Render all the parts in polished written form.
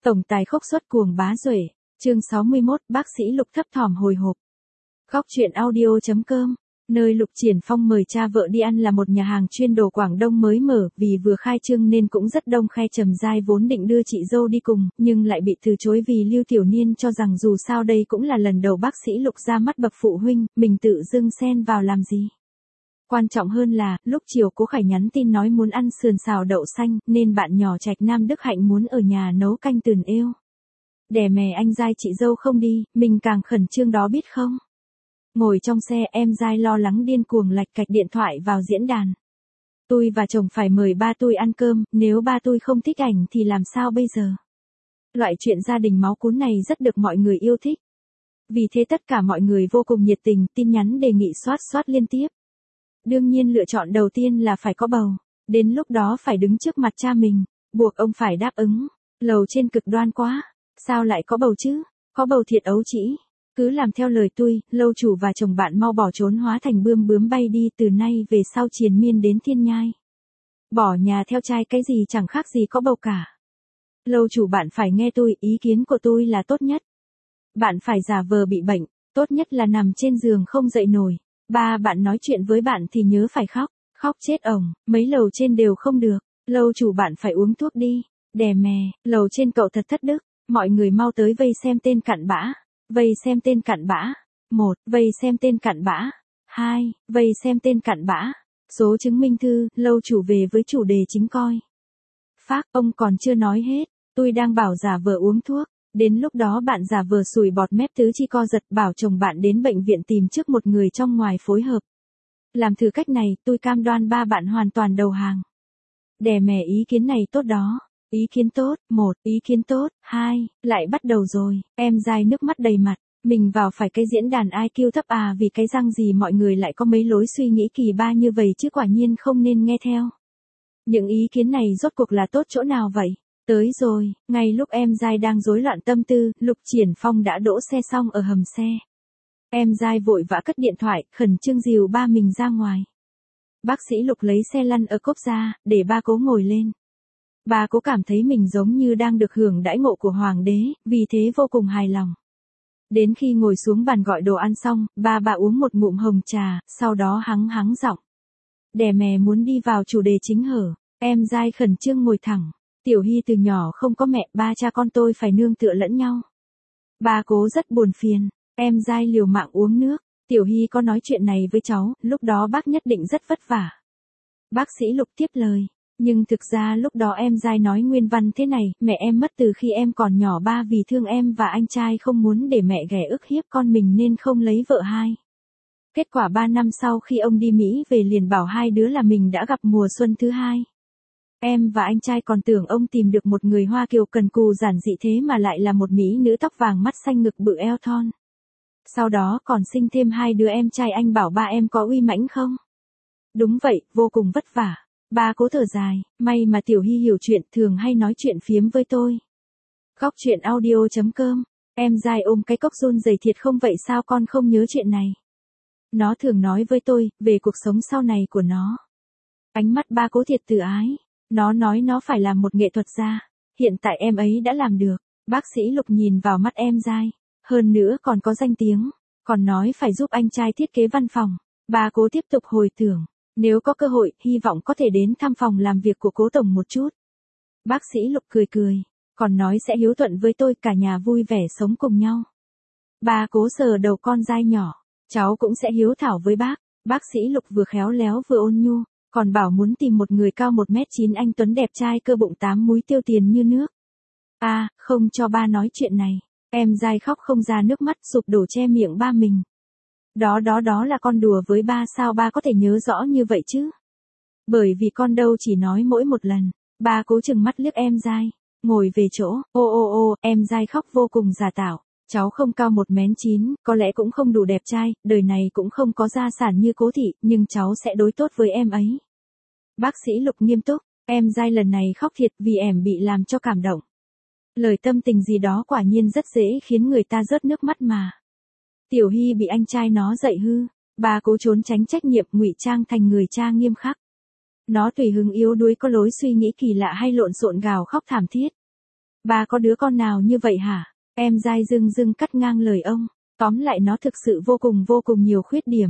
Tổng tài khốc xuất cuồng bá duệ, chương 61, bác sĩ Lục thấp thỏm hồi hộp. Góc truyện audio.com, nơi Lục Triển Phong mời cha vợ đi ăn là một nhà hàng chuyên đồ Quảng Đông mới mở, vì vừa khai trương nên cũng rất đông khách. Trầm Giai vốn định đưa chị dâu đi cùng, nhưng lại bị từ chối vì Lưu Tiểu Niên cho rằng dù sao đây cũng là lần đầu bác sĩ Lục ra mắt bậc phụ huynh, mình tự dưng xen vào làm gì. Quan trọng hơn là, lúc chiều Cố Khải nhắn tin nói muốn ăn sườn xào đậu xanh, nên bạn nhỏ Trạch Nam Đức Hạnh muốn ở nhà nấu canh tườn êu. Đẻ mè anh Giai chị dâu không đi, mình càng khẩn trương đó biết không. Ngồi trong xe em Giai lo lắng điên cuồng lạch cạch điện thoại vào diễn đàn. Tôi và chồng phải mời ba tôi ăn cơm, nếu ba tôi không thích ảnh thì làm sao bây giờ. Loại chuyện gia đình máu cuốn này rất được mọi người yêu thích. Vì thế tất cả mọi người vô cùng nhiệt tình, tin nhắn đề nghị soát liên tiếp. Đương nhiên lựa chọn đầu tiên là phải có bầu, đến lúc đó phải đứng trước mặt cha mình, buộc ông phải đáp ứng. Lầu trên cực đoan quá, sao lại có bầu chứ, có bầu thiệt ấu trĩ. Cứ làm theo lời tôi, lâu chủ và chồng bạn mau bỏ trốn hóa thành bướm bay đi, từ nay về sau triền miên đến thiên nhai. Bỏ nhà theo trai cái gì chẳng khác gì có bầu cả. Lâu chủ bạn phải nghe tôi, ý kiến của tôi là tốt nhất. Bạn phải giả vờ bị bệnh, tốt nhất là nằm trên giường không dậy nổi. Ba bạn nói chuyện với bạn thì nhớ phải khóc chết ổng, mấy lầu trên đều không được. Lâu chủ bạn phải uống thuốc đi, đè mè, lầu trên cậu thật thất đức. Mọi người mau tới vây xem tên cặn bã. Vây xem tên cặn bã. 1. Vây xem tên cặn bã. 2. Vây xem tên cặn bã. Số chứng minh thư, lâu chủ về với chủ đề chính coi. Phác, ông còn chưa nói hết, tôi đang bảo giả vờ uống thuốc. Đến lúc đó bạn giả vờ sùi bọt mép tứ chi co giật, bảo chồng bạn đến bệnh viện tìm trước một người trong ngoài phối hợp. Làm thử cách này, tôi cam đoan ba bạn hoàn toàn đầu hàng. Đè mè ý kiến này tốt đó. Ý kiến tốt, 1, ý kiến tốt, 2, lại bắt đầu rồi, em Giai nước mắt đầy mặt, mình vào phải cái diễn đàn IQ thấp à, vì cái răng gì mọi người lại có mấy lối suy nghĩ kỳ ba như vậy chứ, quả nhiên không nên nghe theo. Những ý kiến này rốt cuộc là tốt chỗ nào vậy? Tới rồi, ngay lúc em Giai đang rối loạn tâm tư, Lục Triển Phong đã đỗ xe xong ở hầm xe. Em Giai vội vã cất điện thoại, khẩn trương dìu ba mình ra ngoài. Bác sĩ Lục lấy xe lăn ở cốp ra, để ba Cố ngồi lên. Ba Cố cảm thấy mình giống như đang được hưởng đãi ngộ của hoàng đế, vì thế vô cùng hài lòng. Đến khi ngồi xuống bàn gọi đồ ăn xong, ba uống một ngụm hồng trà, sau đó hắng giọng. Đè mè muốn đi vào chủ đề chính hở, em Giai khẩn trương ngồi thẳng. Tiểu Hy từ nhỏ không có mẹ, ba cha con tôi phải nương tựa lẫn nhau. Ba Cố rất buồn phiền, em Giai liều mạng uống nước. Tiểu Hy có nói chuyện này với cháu, lúc đó bác nhất định rất vất vả. Bác sĩ Lục tiếp lời. Nhưng thực ra lúc đó em Giai nói nguyên văn thế này, mẹ em mất từ khi em còn nhỏ, ba vì thương em và anh trai không muốn để mẹ ghẻ ức hiếp con mình nên không lấy vợ hai. Kết quả 3 năm sau khi ông đi Mỹ về liền bảo hai đứa là mình đã gặp mùa xuân thứ hai. Em và anh trai còn tưởng ông tìm được một người Hoa Kiều cần cù giản dị, thế mà lại là một mỹ nữ tóc vàng mắt xanh ngực bự eo thon. Sau đó còn sinh thêm 2 đứa em trai, anh bảo ba em có uy mãnh không? Đúng vậy, vô cùng vất vả. Ba Cố thở dài, may mà Tiểu Hy hiểu chuyện, thường hay nói chuyện phiếm với tôi. Góc truyện audio.com, em Giai ôm cái cốc run rẩy, thiệt không vậy sao con không nhớ chuyện này? Nó thường nói với tôi, về cuộc sống sau này của nó. Ánh mắt ba Cố thiệt từ ái, nó nói nó phải làm một nghệ thuật gia, hiện tại em ấy đã làm được. Bác sĩ Lục nhìn vào mắt em Giai, hơn nữa còn có danh tiếng, còn nói phải giúp anh trai thiết kế văn phòng. Ba Cố tiếp tục hồi tưởng. Nếu có cơ hội, hy vọng có thể đến thăm phòng làm việc của Cố tổng một chút. Bác sĩ Lục cười, còn nói sẽ hiếu thuận với tôi, cả nhà vui vẻ sống cùng nhau. Ba Cố sờ đầu con Giai nhỏ, cháu cũng sẽ hiếu thảo với bác. Bác sĩ Lục vừa khéo léo vừa ôn nhu, còn bảo muốn tìm một người cao 1m9 anh tuấn đẹp trai, cơ bụng 8 múi, tiêu tiền như nước. À, không cho ba nói chuyện này. Em Giai khóc không ra nước mắt, sụp đổ che miệng ba mình. Đó là con đùa với ba, sao ba có thể nhớ rõ như vậy chứ? Bởi vì con đâu chỉ nói mỗi một lần. Ba Cố chừng mắt liếc em Giai, ngồi về chỗ. Ô, em Giai khóc vô cùng giả tạo. Cháu không cao 1m9, có lẽ cũng không đủ đẹp trai, đời này cũng không có gia sản như Cố thị, nhưng cháu sẽ đối tốt với em ấy. Bác sĩ Lục nghiêm túc, em Giai lần này khóc thiệt vì em bị làm cho cảm động. Lời tâm tình gì đó quả nhiên rất dễ khiến người ta rớt nước mắt mà. Tiểu Hy bị anh trai nó dạy hư, ba Cố trốn tránh trách nhiệm, ngụy trang thành người cha nghiêm khắc. Nó tùy hứng yếu đuối, có lối suy nghĩ kỳ lạ hay lộn xộn, gào khóc thảm thiết. Ba có đứa con nào như vậy hả? Em dai dưng dưng cắt ngang lời ông. Tóm lại nó thực sự vô cùng nhiều khuyết điểm.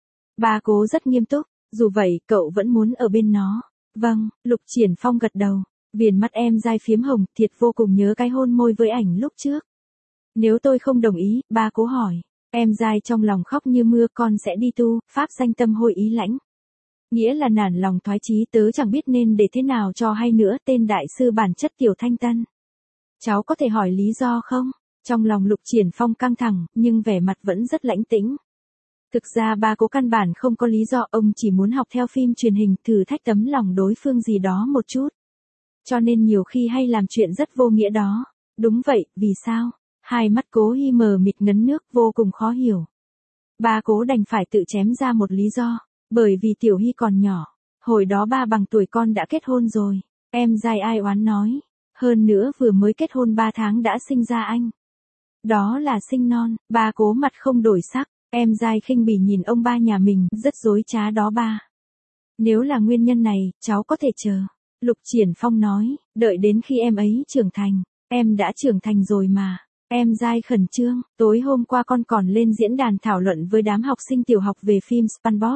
Ba Cố rất nghiêm túc, dù vậy cậu vẫn muốn ở bên nó. Vâng, Lục Triển Phong gật đầu. Viền mắt em dai phiếm hồng, thiệt vô cùng nhớ cái hôn môi với ảnh lúc trước. Nếu tôi không đồng ý, ba Cố hỏi. Em dai trong lòng khóc như mưa, con sẽ đi tu, pháp danh tâm hôi ý lãnh. Nghĩa là nản lòng thoái chí, tớ chẳng biết nên để thế nào cho hay nữa, tên đại sư bản chất Tiểu Thanh Tân. Cháu có thể hỏi lý do không? Trong lòng Lục Triển Phong căng thẳng, nhưng vẻ mặt vẫn rất lãnh tĩnh. Thực ra ba Cố căn bản không có lý do, ông chỉ muốn học theo phim truyền hình, thử thách tấm lòng đối phương gì đó một chút. Cho nên nhiều khi hay làm chuyện rất vô nghĩa đó. Đúng vậy, vì sao? Hai mắt Cố Hi mờ mịt ngấn nước, vô cùng khó hiểu. Ba Cố đành phải tự chém ra một lý do. Bởi vì Tiểu Hi còn nhỏ. Hồi đó ba bằng tuổi con đã kết hôn rồi. Em dai ai oán nói. Hơn nữa vừa mới kết hôn 3 tháng đã sinh ra anh. Đó là sinh non. Ba Cố mặt không đổi sắc. Em dai khinh bỉ nhìn ông ba nhà mình, rất dối trá đó ba. Nếu là nguyên nhân này, cháu có thể chờ. Lục Triển Phong nói, đợi đến khi em ấy trưởng thành. Em đã trưởng thành rồi mà. Em dai khẩn trương, tối hôm qua con còn lên diễn đàn thảo luận với đám học sinh tiểu học về phim SpongeBob.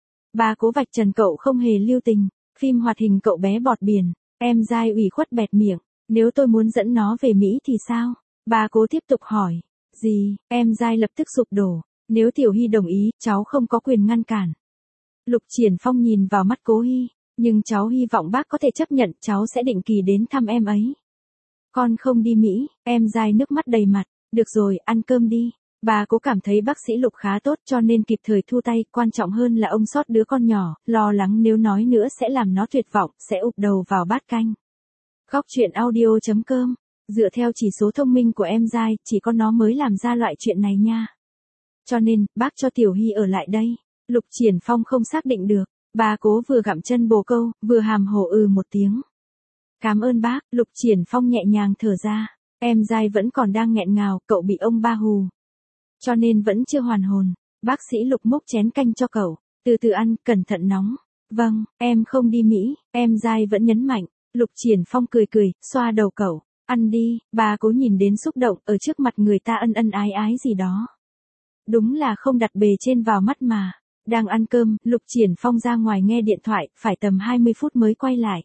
Ba Cố vạch trần cậu không hề lưu tình, phim hoạt hình cậu bé bọt biển. Em dai ủy khuất bẹt miệng, nếu tôi muốn dẫn nó về Mỹ thì sao? Ba Cố tiếp tục hỏi, gì? Em dai lập tức sụp đổ, nếu Tiểu Hi đồng ý, cháu không có quyền ngăn cản. Lục Triển Phong nhìn vào mắt Cố Hi, nhưng cháu hy vọng bác có thể chấp nhận, cháu sẽ định kỳ đến thăm em ấy. Con không đi Mỹ, em dai nước mắt đầy mặt, được rồi, ăn cơm đi. Bà Cố cảm thấy bác sĩ Lục khá tốt cho nên kịp thời thu tay, quan trọng hơn là ông sót đứa con nhỏ, lo lắng nếu nói nữa sẽ làm nó tuyệt vọng, sẽ ụp đầu vào bát canh. Góc truyện audio.com, dựa theo chỉ số thông minh của em dai, chỉ có nó mới làm ra loại chuyện này nha. Cho nên, bác cho Tiểu Hi ở lại đây. Lục Triển Phong không xác định được, bà Cố vừa gặm chân bồ câu, vừa hàm hồ một tiếng. Cảm ơn bác, Lục Triển Phong nhẹ nhàng thở ra, em dai vẫn còn đang nghẹn ngào, cậu bị ông ba hù. Cho nên vẫn chưa hoàn hồn. Bác sĩ Lục múc chén canh cho cậu, từ từ ăn, cẩn thận nóng. Vâng, em không đi Mỹ, em dai vẫn nhấn mạnh. Lục Triển Phong cười cười, xoa đầu cậu, ăn đi. Bà Cố nhìn đến xúc động, ở trước mặt người ta ân ân ái ái gì đó. Đúng là không đặt bề trên vào mắt mà. Đang ăn cơm, Lục Triển Phong ra ngoài nghe điện thoại, phải tầm 20 phút mới quay lại.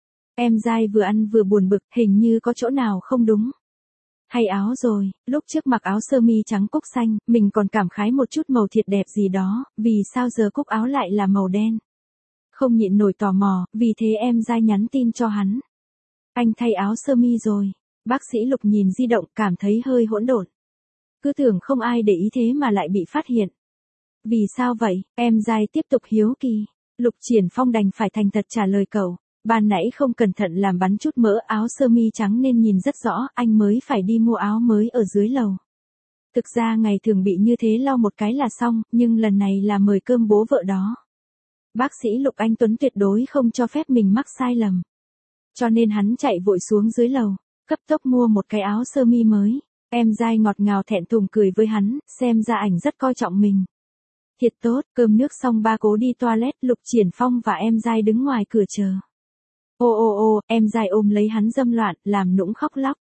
Em dai vừa ăn vừa buồn bực, hình như có chỗ nào không đúng. Hay áo rồi, lúc trước mặc áo sơ mi trắng cúc xanh, mình còn cảm khái một chút màu thiệt đẹp gì đó, vì sao giờ cúc áo lại là màu đen. Không nhịn nổi tò mò, vì thế em dai nhắn tin cho hắn. Anh thay áo sơ mi rồi. Bác sĩ Lục nhìn di động, cảm thấy hơi hỗn độn. Cứ tưởng không ai để ý thế mà lại bị phát hiện. Vì sao vậy? Em dai tiếp tục hiếu kỳ. Lục Triển Phong đành phải thành thật trả lời cậu. Ban nãy không cẩn thận làm bắn chút mỡ áo sơ mi trắng nên nhìn rất rõ, anh mới phải đi mua áo mới ở dưới lầu. Thực ra ngày thường bị như thế lau một cái là xong, nhưng lần này là mời cơm bố vợ đó. Bác sĩ Lục Anh Tuấn tuyệt đối không cho phép mình mắc sai lầm. Cho nên hắn chạy vội xuống dưới lầu, cấp tốc mua một cái áo sơ mi mới. Em dai ngọt ngào thẹn thùng cười với hắn, xem ra ảnh rất coi trọng mình. Thiệt tốt, cơm nước xong ba Cố đi toilet, Lục Triển Phong và em dai đứng ngoài cửa chờ. Ô, em dai ôm lấy hắn dâm loạn, làm nũng khóc lóc.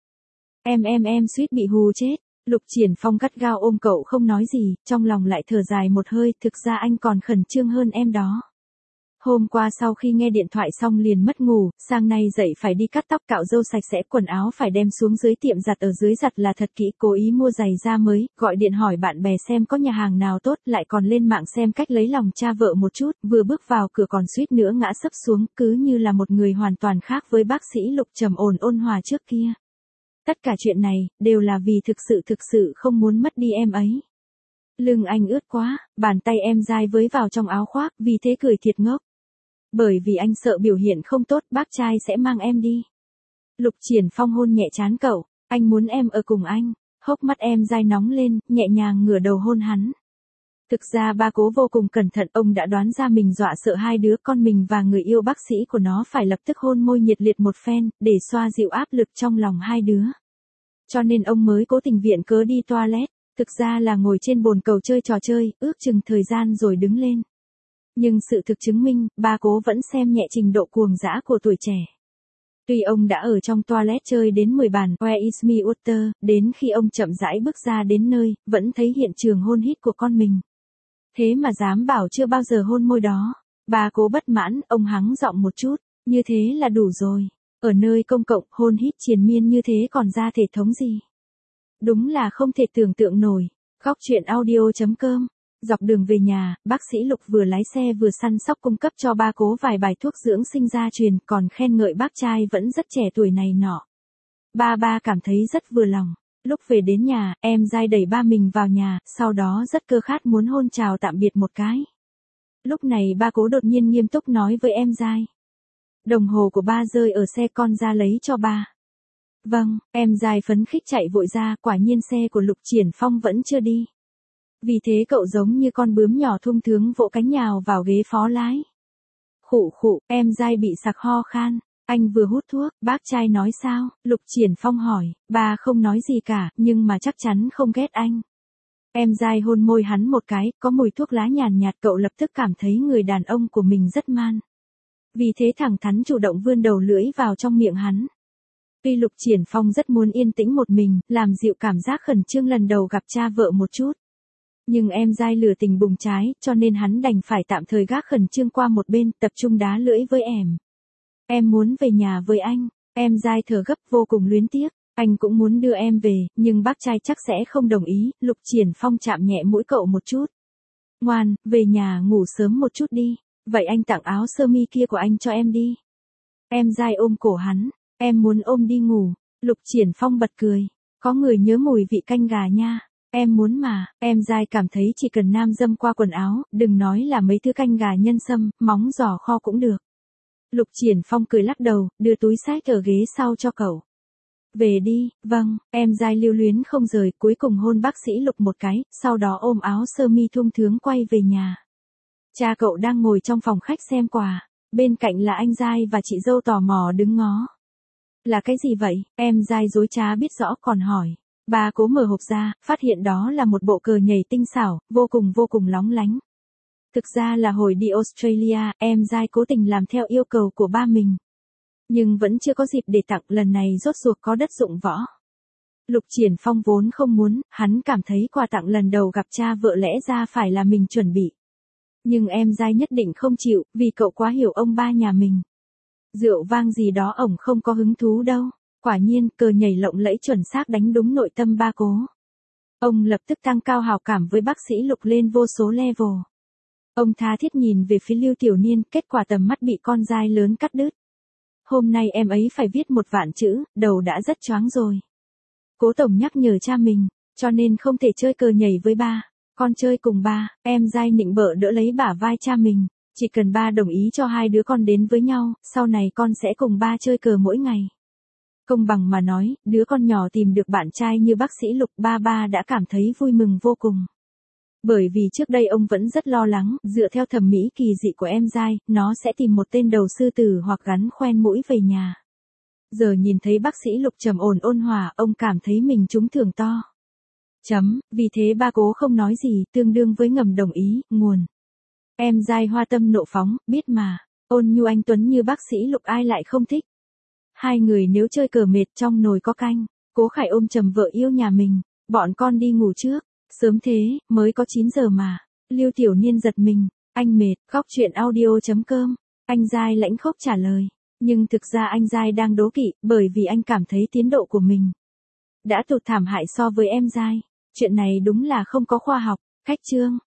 Em suýt bị hù chết. Lục Triển Phong gắt gao ôm cậu không nói gì, trong lòng lại thở dài một hơi, thực ra anh còn khẩn trương hơn em đó. Hôm qua sau khi nghe điện thoại xong liền mất ngủ, sang nay dậy phải đi cắt tóc cạo râu sạch sẽ, quần áo phải đem xuống dưới tiệm giặt, ở dưới giặt là thật kỹ, cố ý mua giày da mới, gọi điện hỏi bạn bè xem có nhà hàng nào tốt, lại còn lên mạng xem cách lấy lòng cha vợ một chút, vừa bước vào cửa còn suýt nữa ngã sấp xuống, cứ như là một người hoàn toàn khác với bác sĩ Lục trầm ổn ôn hòa trước kia. Tất cả chuyện này, đều là vì thực sự không muốn mất đi em ấy. Lưng anh ướt quá, bàn tay em dai với vào trong áo khoác, vì thế cười thiệt ngốc. Bởi vì anh sợ biểu hiện không tốt, bác trai sẽ mang em đi. Lục Triển Phong hôn nhẹ trán cậu, anh muốn em ở cùng anh. Hốc mắt em dai nóng lên, nhẹ nhàng ngửa đầu hôn hắn. Thực ra ba Cố vô cùng cẩn thận, ông đã đoán ra mình dọa sợ hai đứa con mình và người yêu bác sĩ của nó phải lập tức hôn môi nhiệt liệt một phen, để xoa dịu áp lực trong lòng hai đứa. Cho nên ông mới cố tình viện cớ đi toilet, thực ra là ngồi trên bồn cầu chơi trò chơi, ước chừng thời gian rồi đứng lên. Nhưng sự thực chứng minh, ba Cố vẫn xem nhẹ trình độ cuồng dã của tuổi trẻ. Tuy ông đã ở trong toilet chơi đến 10 bàn Where is my water, đến khi ông chậm rãi bước ra đến nơi, vẫn thấy hiện trường hôn hít của con mình. Thế mà dám bảo chưa bao giờ hôn môi đó. Ba Cố bất mãn, ông hắng giọng một chút, như thế là đủ rồi. Ở nơi công cộng, hôn hít triền miên như thế còn ra thể thống gì? Đúng là không thể tưởng tượng nổi. Góc truyện audio.com. Dọc đường về nhà, bác sĩ Lục vừa lái xe vừa săn sóc cung cấp cho ba Cố vài bài thuốc dưỡng sinh gia truyền, còn khen ngợi bác trai vẫn rất trẻ tuổi này nọ. Ba cảm thấy rất vừa lòng. Lúc về đến nhà, em dai đẩy ba mình vào nhà, sau đó rất cơ khát muốn hôn chào tạm biệt một cái. Lúc này ba Cố đột nhiên nghiêm túc nói với em dai. Đồng hồ của ba rơi ở xe, con ra lấy cho ba. Vâng, em dai phấn khích chạy vội ra, quả nhiên xe của Lục Triển Phong vẫn chưa đi. Vì thế cậu giống như con bướm nhỏ thung thướng vỗ cánh nhào vào ghế phó lái. Khụ khụ, em dai bị sặc ho khan. Anh vừa hút thuốc, bác trai nói sao? Lục Triển Phong hỏi. Ba không nói gì cả, nhưng mà chắc chắn không ghét anh. Em dai hôn môi hắn một cái, có mùi thuốc lá nhàn nhạt, cậu lập tức cảm thấy người đàn ông của mình rất man. Vì thế thẳng thắn chủ động vươn đầu lưỡi vào trong miệng hắn. Tuy Lục Triển Phong rất muốn yên tĩnh một mình, làm dịu cảm giác khẩn trương lần đầu gặp cha vợ một chút. Nhưng em dai lửa tình bùng trái, cho nên hắn đành phải tạm thời gác khẩn trương qua một bên, tập trung đá lưỡi với em. Em muốn về nhà với anh. Em dai thở gấp vô cùng luyến tiếc. Anh cũng muốn đưa em về, nhưng bác trai chắc sẽ không đồng ý. Lục Triển Phong chạm nhẹ mũi cậu một chút. Ngoan, về nhà ngủ sớm một chút đi. Vậy anh tặng áo sơ mi kia của anh cho em đi. Em dai ôm cổ hắn. Em muốn ôm đi ngủ. Lục Triển Phong bật cười. Có người nhớ mùi vị canh gà nha. Em muốn mà. Em dai cảm thấy chỉ cần nam dâm qua quần áo, đừng nói là mấy thứ canh gà nhân sâm, móng giò kho cũng được. Lục Triển Phong cười lắc đầu, đưa túi xách ở ghế sau cho cậu. Về đi. Vâng. Em dai lưu luyến không rời, cuối cùng hôn bác sĩ Lục một cái, sau đó ôm áo sơ mi thung thướng quay về nhà. Cha cậu đang ngồi trong phòng khách xem quà. Bên cạnh là anh dai và chị dâu tò mò đứng ngó. Là cái gì vậy? Em dai dối trá biết rõ còn hỏi. Ba Cố mở hộp ra, phát hiện đó là một bộ cờ nhảy tinh xảo, vô cùng lóng lánh. Thực ra là hồi đi Australia, em dai cố tình làm theo yêu cầu của ba mình. Nhưng vẫn chưa có dịp để tặng, lần này rốt cuộc có đất dụng võ. Lục Triển Phong vốn không muốn, hắn cảm thấy quà tặng lần đầu gặp cha vợ lẽ ra phải là mình chuẩn bị. Nhưng em dai nhất định không chịu, vì cậu quá hiểu ông ba nhà mình. Rượu vang gì đó ổng không có hứng thú đâu. Quả nhiên, cờ nhảy lộng lẫy chuẩn xác đánh đúng nội tâm ba Cố. Ông lập tức tăng cao hào cảm với bác sĩ Lục lên vô số level. Ông tha thiết nhìn về phía Lưu Tiểu Niên, kết quả tầm mắt bị con dai lớn cắt đứt. Hôm nay em ấy phải viết 1.000.000 chữ, đầu đã rất choáng rồi. Cố tổng nhắc nhở cha mình, cho nên không thể chơi cờ nhảy với ba. Con chơi cùng ba. Em dai nịnh bợ đỡ lấy bả vai cha mình. Chỉ cần ba đồng ý cho hai đứa con đến với nhau, sau này con sẽ cùng ba chơi cờ mỗi ngày. Công bằng mà nói, đứa con nhỏ tìm được bạn trai như bác sĩ Lục, ba đã cảm thấy vui mừng vô cùng. Bởi vì trước đây ông vẫn rất lo lắng, dựa theo thẩm mỹ kỳ dị của em dai, nó sẽ tìm một tên đầu sư tử hoặc gắn khoen mũi về nhà. Giờ nhìn thấy bác sĩ Lục trầm ổn ôn hòa, ông cảm thấy mình trúng thưởng to. Vì thế ba Cố không nói gì, tương đương với ngầm đồng ý, nguồn. Em dai hoa tâm nộ phóng, biết mà, ôn nhu anh tuấn như bác sĩ Lục ai lại không thích. Hai người nếu chơi cờ mệt trong nồi có canh, Cố Khải ôm chầm vợ yêu nhà mình, bọn con đi ngủ trước, sớm thế, mới có 9 giờ mà. Lưu Tiểu Niên giật mình, anh mệt, góc truyện audio.com, anh dai lãnh khốc trả lời. Nhưng thực ra anh dai đang đố kỵ, bởi vì anh cảm thấy tiến độ của mình đã tụt thảm hại so với em dai. Chuyện này đúng là không có khoa học. Khách chương.